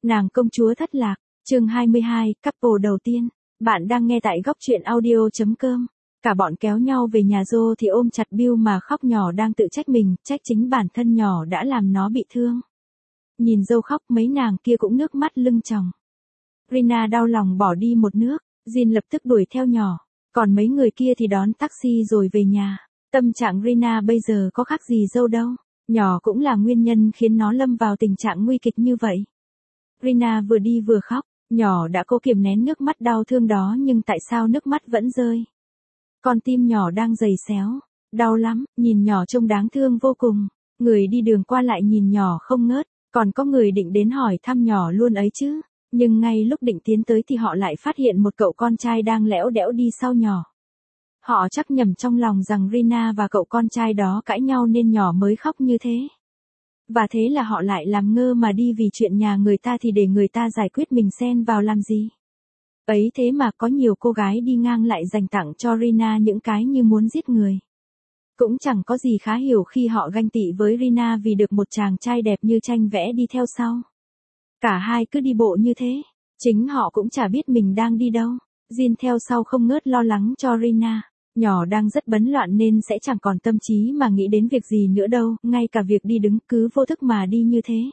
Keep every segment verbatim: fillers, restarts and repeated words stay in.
Nàng công chúa thất lạc, chương hai mươi hai, couple đầu tiên. Bạn đang nghe tại góc truyện audio.com. Cả bọn kéo nhau về nhà Joe thì ôm chặt Bill mà khóc, nhỏ đang tự trách mình, trách chính bản thân nhỏ đã làm nó bị thương. Nhìn Joe khóc, mấy nàng kia cũng nước mắt lưng tròng. Rina đau lòng bỏ đi một nước, Jin lập tức đuổi theo nhỏ, còn mấy người kia thì đón taxi rồi về nhà. Tâm trạng Rina bây giờ có khác gì Joe đâu, nhỏ cũng là nguyên nhân khiến nó lâm vào tình trạng nguy kịch như vậy. Rina vừa đi vừa khóc, nhỏ đã cố kiềm nén nước mắt đau thương đó nhưng tại sao nước mắt vẫn rơi. Con tim nhỏ đang giày xéo, đau lắm, nhìn nhỏ trông đáng thương vô cùng. Người đi đường qua lại nhìn nhỏ không ngớt, còn có người định đến hỏi thăm nhỏ luôn ấy chứ. Nhưng ngay lúc định tiến tới thì họ lại phát hiện một cậu con trai đang lẽo đẽo đi sau nhỏ. Họ chắc nhầm trong lòng rằng Rina và cậu con trai đó cãi nhau nên nhỏ mới khóc như thế. Và thế là họ lại làm ngơ mà đi vì chuyện nhà người ta thì để người ta giải quyết, mình xen vào làm gì. Ấy thế mà có nhiều cô gái đi ngang lại dành tặng cho Rina những cái như muốn giết người. Cũng chẳng có gì khá hiểu khi họ ganh tị với Rina vì được một chàng trai đẹp như tranh vẽ đi theo sau. Cả hai cứ đi bộ như thế, chính họ cũng chả biết mình đang đi đâu. Jin theo sau không ngớt lo lắng cho Rina. Nhỏ đang rất bấn loạn nên sẽ chẳng còn tâm trí mà nghĩ đến việc gì nữa đâu, ngay cả việc đi đứng cứ vô thức mà đi như thế.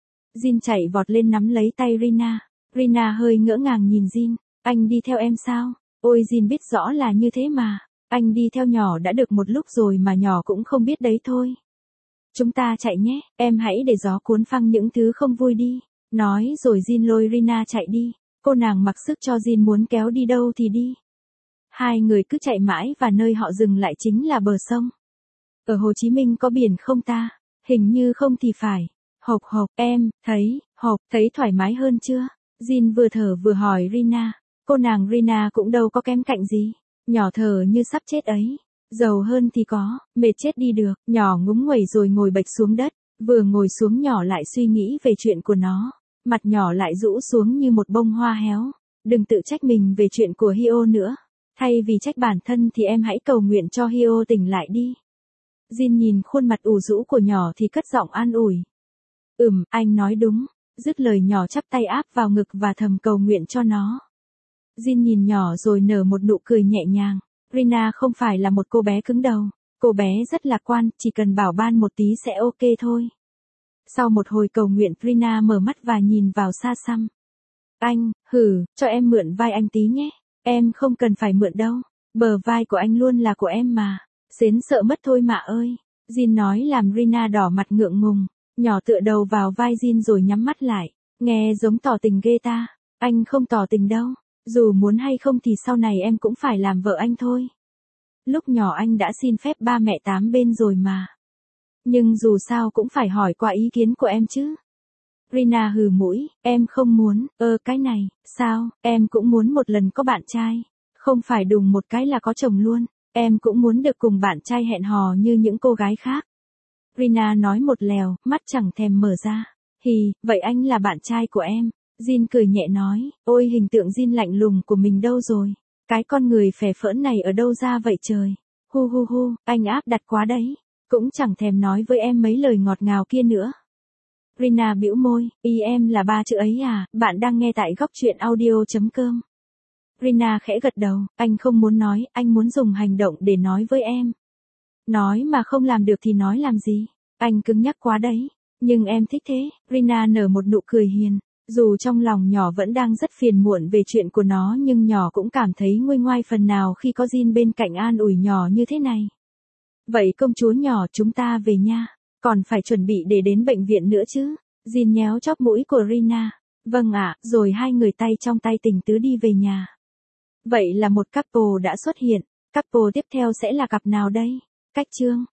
Jin chạy vọt lên nắm lấy tay Rina. Rina hơi ngỡ ngàng nhìn Jin. Anh đi theo em sao? Ôi Jin biết rõ là như thế mà. Anh đi theo nhỏ đã được một lúc rồi mà nhỏ cũng không biết đấy thôi. Chúng ta chạy nhé, em hãy để gió cuốn phăng những thứ không vui đi. Nói rồi Jin lôi Rina chạy đi. Cô nàng mặc sức cho Jin muốn kéo đi đâu thì đi. Hai người cứ chạy mãi và nơi họ dừng lại chính là bờ sông. Ở Hồ Chí Minh có biển không ta? Hình như không thì phải. Hộc hộc, em, thấy, hộc, thấy thoải mái hơn chưa? Jin vừa thở vừa hỏi Rina. Cô nàng Rina cũng đâu có kém cạnh gì. Nhỏ thở như sắp chết ấy. Giàu hơn thì có, mệt chết đi được. Nhỏ ngúng nguẩy rồi ngồi bệch xuống đất. Vừa ngồi xuống nhỏ lại suy nghĩ về chuyện của nó. Mặt nhỏ lại rũ xuống như một bông hoa héo. Đừng tự trách mình về chuyện của Hyo nữa. Thay vì trách bản thân thì em hãy cầu nguyện cho Hyo tỉnh lại đi. Jin nhìn khuôn mặt ủ rũ của nhỏ thì cất giọng an ủi. Ừm, anh nói đúng. Dứt lời nhỏ chắp tay áp vào ngực và thầm cầu nguyện cho nó. Jin nhìn nhỏ rồi nở một nụ cười nhẹ nhàng. Rina không phải là một cô bé cứng đầu. Cô bé rất lạc quan, chỉ cần bảo ban một tí sẽ ok thôi. Sau một hồi cầu nguyện, Rina mở mắt và nhìn vào xa xăm. Anh, hử, cho em mượn vai anh tí nhé. Em không cần phải mượn đâu. Bờ vai của anh luôn là của em mà. Xến sợ mất thôi mà ơi. Jin nói làm Rina đỏ mặt ngượng ngùng. Nhỏ tựa đầu vào vai Jin rồi nhắm mắt lại. Nghe giống tỏ tình ghê ta. Anh không tỏ tình đâu. Dù muốn hay không thì sau này em cũng phải làm vợ anh thôi. Lúc nhỏ anh đã xin phép ba mẹ tám bên rồi mà. Nhưng dù sao cũng phải hỏi qua ý kiến của em chứ. Rina hừ mũi, em không muốn, ơ cái này, sao, em cũng muốn một lần có bạn trai. Không phải đùng một cái là có chồng luôn, em cũng muốn được cùng bạn trai hẹn hò như những cô gái khác. Rina nói một lèo, mắt chẳng thèm mở ra. Hì, vậy anh là bạn trai của em. Jin cười nhẹ nói, ôi hình tượng Jin lạnh lùng của mình đâu rồi. Cái con người phè phỡn này ở đâu ra vậy trời. Hu hu hu, anh áp đặt quá đấy. Cũng chẳng thèm nói với em mấy lời ngọt ngào kia nữa. Rina bĩu môi, ý em là ba chữ ấy à, bạn đang nghe tại góc truyện audio.com. Rina khẽ gật đầu, anh không muốn nói, anh muốn dùng hành động để nói với em. Nói mà không làm được thì nói làm gì, anh cứng nhắc quá đấy, nhưng em thích thế. Rina nở một nụ cười hiền, dù trong lòng nhỏ vẫn đang rất phiền muộn về chuyện của nó nhưng nhỏ cũng cảm thấy nguôi ngoai phần nào khi có Jin bên cạnh an ủi nhỏ như thế này. Vậy công chúa nhỏ, chúng ta về nha. Còn phải chuẩn bị để đến bệnh viện nữa chứ. Jin nhéo chóp mũi của Rina. Vâng ạ, rồi hai người tay trong tay tình tứ đi về nhà. Vậy là một couple đã xuất hiện. Couple tiếp theo sẽ là cặp nào đây? Cách chương